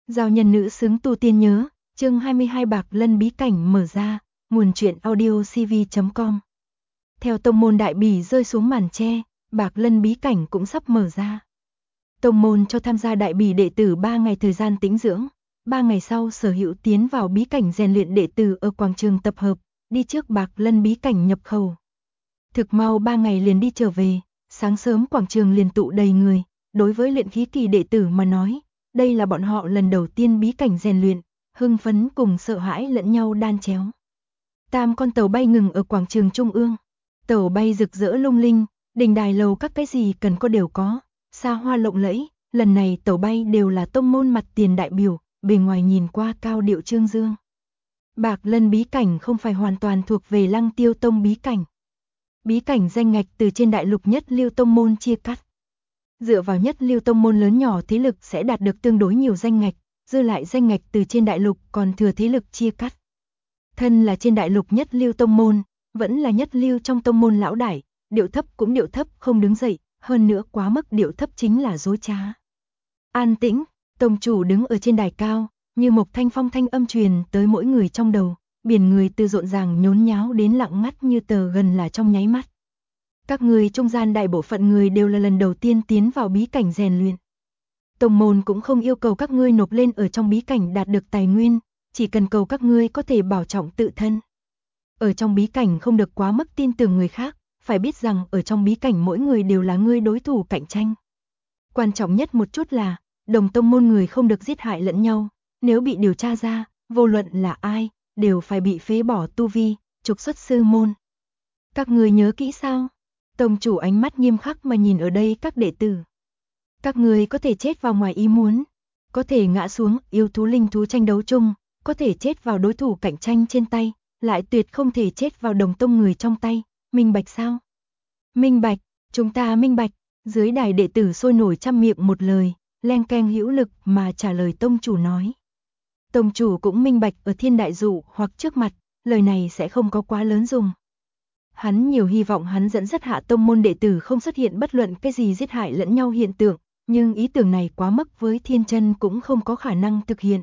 Giao nhân nữ xứng tu tiên nhớ, chương 22 Bạc Lân bí cảnh mở ra, nguồn truyện audio cv.com. Theo tông môn Đại Bỉ rơi xuống màn che, Bạc Lân bí cảnh cũng sắp mở ra. Tông môn cho tham gia Đại Bỉ đệ tử 3 ngày thời gian tĩnh dưỡng, 3 ngày sau sở hữu tiến vào bí cảnh rèn luyện đệ tử ở quảng trường tập hợp, đi trước Bạc Lân bí cảnh nhập khẩu. Thực mau 3 ngày liền đi trở về, sáng sớm quảng trường liền tụ đầy người, đối với luyện khí kỳ đệ tử mà nói, đây là bọn họ lần đầu tiên bí cảnh rèn luyện, hưng phấn cùng sợ hãi lẫn nhau đan chéo. Tam con tàu bay ngừng ở quảng trường trung ương, tàu bay rực rỡ lung linh, đình đài lầu các cái gì cần có đều có, xa hoa lộng lẫy, lần này tàu bay đều là tông môn mặt tiền đại biểu, bề ngoài nhìn qua cao điệu trương dương. Bạc Lân bí cảnh không phải hoàn toàn thuộc về Lăng Tiêu Tông bí cảnh. Bí cảnh danh ngạch từ trên đại lục nhất lưu tông môn chia cắt. Dựa vào nhất lưu tông môn lớn nhỏ thế lực sẽ đạt được tương đối nhiều danh ngạch, dư lại danh ngạch từ trên đại lục còn thừa thế lực chia cắt. Thân là trên đại lục nhất lưu tông môn, vẫn là nhất lưu trong tông môn lão đại, điệu thấp cũng điệu thấp không đứng dậy, hơn nữa quá mức điệu thấp chính là dối trá. An tĩnh, tông chủ đứng ở trên đài cao, như một thanh phong thanh âm truyền tới mỗi người trong đầu, biển người từ rộn ràng nhốn nháo đến lặng ngắt như tờ gần là trong nháy mắt. Các người trung gian đại bộ phận người đều là lần đầu tiên tiến vào bí cảnh rèn luyện. Tông môn cũng không yêu cầu các ngươi nộp lên ở trong bí cảnh đạt được tài nguyên, chỉ cần cầu các ngươi có thể bảo trọng tự thân. Ở trong bí cảnh không được quá mức tin tưởng người khác, phải biết rằng ở trong bí cảnh mỗi người đều là ngươi đối thủ cạnh tranh. Quan trọng nhất một chút là, đồng tông môn người không được giết hại lẫn nhau, nếu bị điều tra ra, vô luận là ai, đều phải bị phế bỏ tu vi, trục xuất sư môn. Các người nhớ kỹ sao? Tông chủ ánh mắt nghiêm khắc mà nhìn ở đây các đệ tử. Các người có thể chết vào ngoài ý muốn, có thể ngã xuống yêu thú linh thú tranh đấu chung, có thể chết vào đối thủ cạnh tranh trên tay, lại tuyệt không thể chết vào đồng tông người trong tay, minh bạch sao? Minh bạch, chúng ta minh bạch, dưới đài đệ tử sôi nổi trăm miệng một lời, len keng hữu lực mà trả lời tông chủ nói. Tông chủ cũng minh bạch ở thiên đại dụ hoặc trước mặt, lời này sẽ không có quá lớn dùng. Hắn nhiều hy vọng hắn dẫn dắt hạ tông môn đệ tử không xuất hiện bất luận cái gì giết hại lẫn nhau hiện tượng, nhưng ý tưởng này quá mức với thiên chân cũng không có khả năng thực hiện.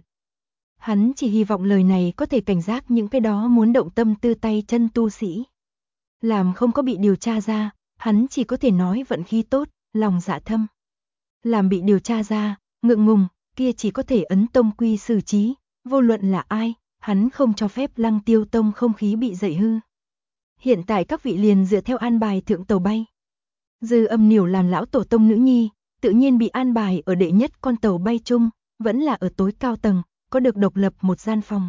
Hắn chỉ hy vọng lời này có thể cảnh giác những cái đó muốn động tâm tư tay chân tu sĩ. Làm không có bị điều tra ra, hắn chỉ có thể nói vận khí tốt, lòng dạ thâm. Làm bị điều tra ra, ngượng ngùng, kia chỉ có thể ấn tông quy xử trí, vô luận là ai, hắn không cho phép Lăng Tiêu Tông không khí bị dậy hư. Hiện tại các vị liền dựa theo an bài thượng tàu bay. Dư Âm Niểu làm lão tổ tông nữ nhi, tự nhiên bị an bài ở đệ nhất con tàu bay chung, vẫn là ở tối cao tầng, có được độc lập một gian phòng.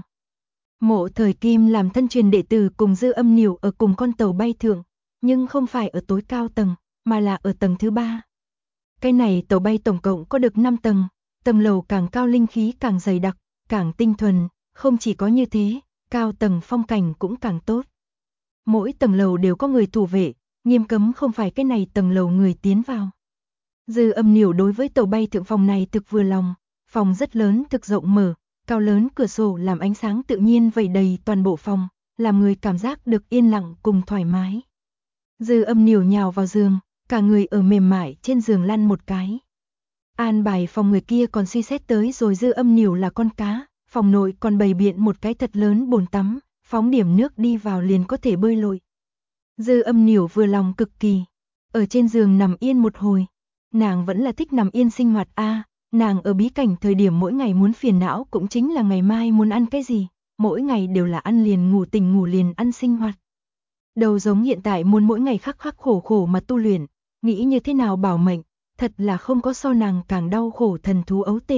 Mộ Thời Kim làm thân truyền đệ tử cùng Dư Âm Niểu ở cùng con tàu bay thượng, nhưng không phải ở tối cao tầng, mà là ở tầng thứ 3. Cái này tàu bay tổng cộng có được 5 tầng, tầng lầu càng cao linh khí càng dày đặc, càng tinh thuần, không chỉ có như thế, cao tầng phong cảnh cũng càng tốt. Mỗi tầng lầu đều có người thủ vệ, nghiêm cấm không phải cái này tầng lầu người tiến vào. Dư Âm Niểu đối với tàu bay thượng phòng này thực vừa lòng, phòng rất lớn thực rộng mở, cao lớn cửa sổ làm ánh sáng tự nhiên vẩy đầy toàn bộ phòng, làm người cảm giác được yên lặng cùng thoải mái. Dư Âm Niểu nhào vào giường, cả người ở mềm mại trên giường lăn một cái. An bài phòng người kia còn suy xét tới rồi Dư Âm Niểu là con cá, phòng nội còn bày biện một cái thật lớn bồn tắm, phóng điểm nước đi vào liền có thể bơi lội. Dư Âm Niểu vừa lòng cực kỳ, ở trên giường nằm yên một hồi, nàng vẫn là thích nằm yên sinh hoạt a, nàng ở bí cảnh thời điểm mỗi ngày muốn phiền não cũng chính là ngày mai muốn ăn cái gì, mỗi ngày đều là ăn liền ngủ tỉnh ngủ liền ăn sinh hoạt. Đầu giống hiện tại muốn mỗi ngày khắc khắc khổ khổ mà tu luyện, nghĩ như thế nào bảo mệnh, thật là không có so nàng càng đau khổ thần thú ấu tề.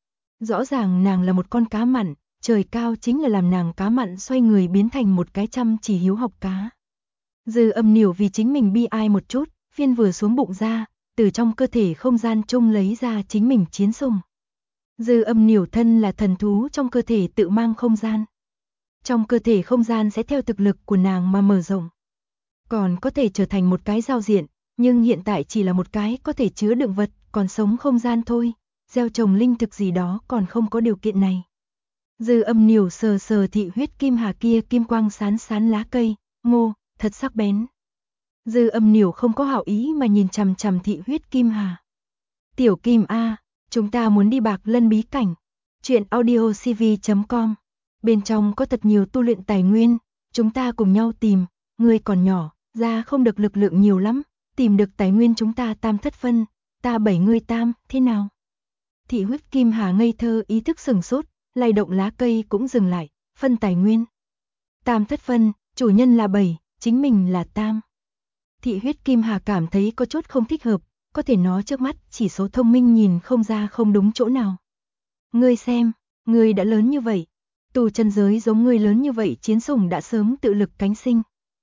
Rõ ràng nàng là một con cá mặn, trời cao chính là làm nàng cá mặn xoay người biến thành một cái chăm chỉ hiếu học cá. Dư Âm Niểu vì chính mình bi ai một chút, phiên vừa xuống bụng ra, từ trong cơ thể không gian chung lấy ra chính mình chiến sùng. Dư Âm Niểu thân là thần thú trong cơ thể tự mang không gian. Trong cơ thể không gian sẽ theo thực lực của nàng mà mở rộng. Còn có thể trở thành một cái giao diện, nhưng hiện tại chỉ là một cái có thể chứa đựng vật, còn sống không gian thôi, gieo trồng linh thực gì đó còn không có điều kiện này. Dư Âm Niểu sờ sờ thị huyết kim hà kia kim quang sán sán lá cây, ngô, thật sắc bén. Dư Âm Niểu không có hảo ý mà nhìn chằm chằm thị huyết kim hà. Tiểu Kim a, chúng ta muốn đi Bạc Lân bí cảnh. Chuyện audio CV.com. Bên trong có thật nhiều tu luyện tài nguyên, chúng ta cùng nhau tìm, ngươi còn nhỏ, ra không được lực lượng nhiều lắm, tìm được tài nguyên chúng ta tam thất phân, ta bảy ngươi tam, thế nào? Thị huyết Kim Hà ngây thơ ý thức sừng sốt, lay động lá cây cũng dừng lại, phân tài nguyên. Tam thất phân, chủ nhân là 7, chính mình là tam. Thị huyết Kim Hà cảm thấy có chút không thích hợp, có thể nó trước mắt chỉ số thông minh nhìn không ra không đúng chỗ nào. Ngươi xem, ngươi đã lớn như vậy, tu chân giới giống ngươi lớn như vậy chiến sủng đã sớm tự lực cánh sinh.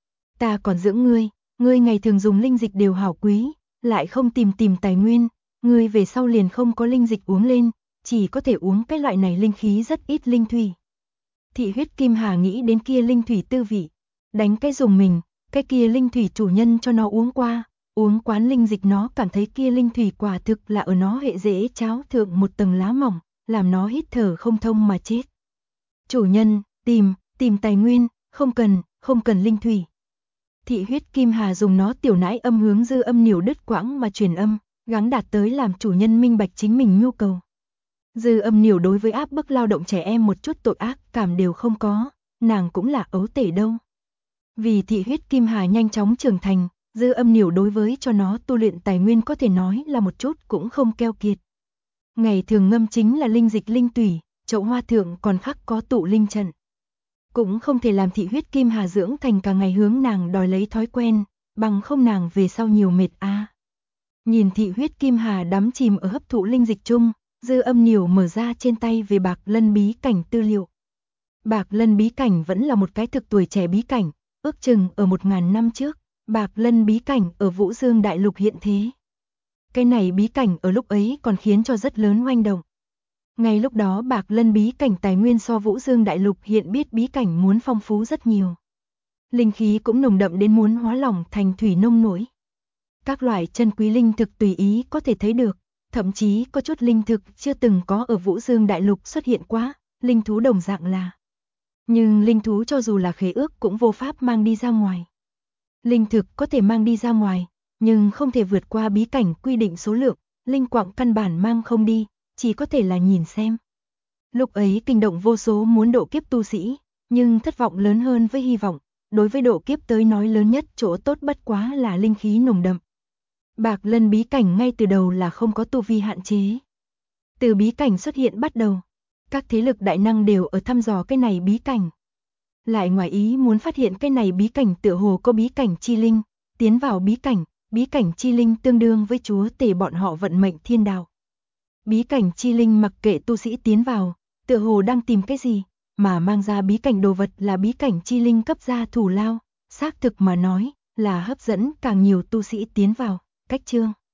Ta còn dưỡng ngươi ngày thường dùng linh dịch đều hảo quý, lại không tìm tài nguyên, ngươi về sau liền không có linh dịch uống lên, chỉ có thể uống cái loại này linh khí rất ít linh thủy. Thị huyết Kim Hà nghĩ đến kia linh thủy tư vị, đánh cái dùng mình, cái kia linh thủy chủ nhân cho nó uống qua, uống quán linh dịch nó cảm thấy kia linh thủy quả thực là ở nó hệ dễ cháo thượng một tầng lá mỏng, làm nó hít thở không thông mà chết. Chủ nhân, tìm tài nguyên, không cần linh thủy. Thị huyết Kim Hà dùng nó tiểu nãi âm hướng dư âm nhiều đứt quãng mà truyền âm, gắng đạt tới làm chủ nhân minh bạch chính mình nhu cầu. Dư âm nhiều đối với áp bức lao động trẻ em một chút tội ác cảm đều không có, nàng cũng là ấu tể đâu. Vì thị huyết Kim Hà nhanh chóng trưởng thành, dư âm nhiều đối với cho nó tu luyện tài nguyên có thể nói là một chút cũng không keo kiệt. Ngày thường ngâm chính là linh dịch linh tủy, chậu hoa thượng còn khắc có tụ linh trận. Cũng không thể làm thị huyết Kim Hà dưỡng thành cả ngày hướng nàng đòi lấy thói quen, bằng không nàng về sau nhiều mệt a. Nhìn thị huyết Kim Hà đắm chìm ở hấp thụ linh dịch chung, dư âm nhiều mở ra trên tay về Bạc Lân bí cảnh tư liệu. Bạc Lân bí cảnh vẫn là một cái thực tuổi trẻ bí cảnh, ước chừng ở 1000 năm trước, Bạc Lân bí cảnh ở Vũ Dương Đại Lục hiện thế. Cái này bí cảnh ở lúc ấy còn khiến cho rất lớn hoành động. Ngay lúc đó Bạc Lân bí cảnh tài nguyên so Vũ Dương Đại Lục hiện biết bí cảnh muốn phong phú rất nhiều. Linh khí cũng nồng đậm đến muốn hóa lỏng thành thủy nông nổi. Các loại chân quý linh thực tùy ý có thể thấy được, thậm chí có chút linh thực chưa từng có ở Vũ Dương Đại Lục xuất hiện quá, linh thú đồng dạng là. Nhưng linh thú cho dù là khế ước cũng vô pháp mang đi ra ngoài. Linh thực có thể mang đi ra ngoài, nhưng không thể vượt qua bí cảnh quy định số lượng, linh quạng căn bản mang không đi, chỉ có thể là nhìn xem. Lúc ấy kinh động vô số muốn độ kiếp tu sĩ, nhưng thất vọng lớn hơn với hy vọng, đối với độ kiếp tới nói lớn nhất chỗ tốt bất quá là linh khí nồng đậm. Bạc Lân bí cảnh ngay từ đầu là không có tu vi hạn chế. Từ bí cảnh xuất hiện bắt đầu, các thế lực đại năng đều ở thăm dò cái này bí cảnh. Lại ngoài ý muốn phát hiện cái này bí cảnh tựa hồ có bí cảnh chi linh, tiến vào bí cảnh chi linh tương đương với chúa tể bọn họ vận mệnh thiên đạo. Bí cảnh chi linh mặc kệ tu sĩ tiến vào, tựa hồ đang tìm cái gì, mà mang ra bí cảnh đồ vật là bí cảnh chi linh cấp ra thủ lao, xác thực mà nói, là hấp dẫn càng nhiều tu sĩ tiến vào, cách chương.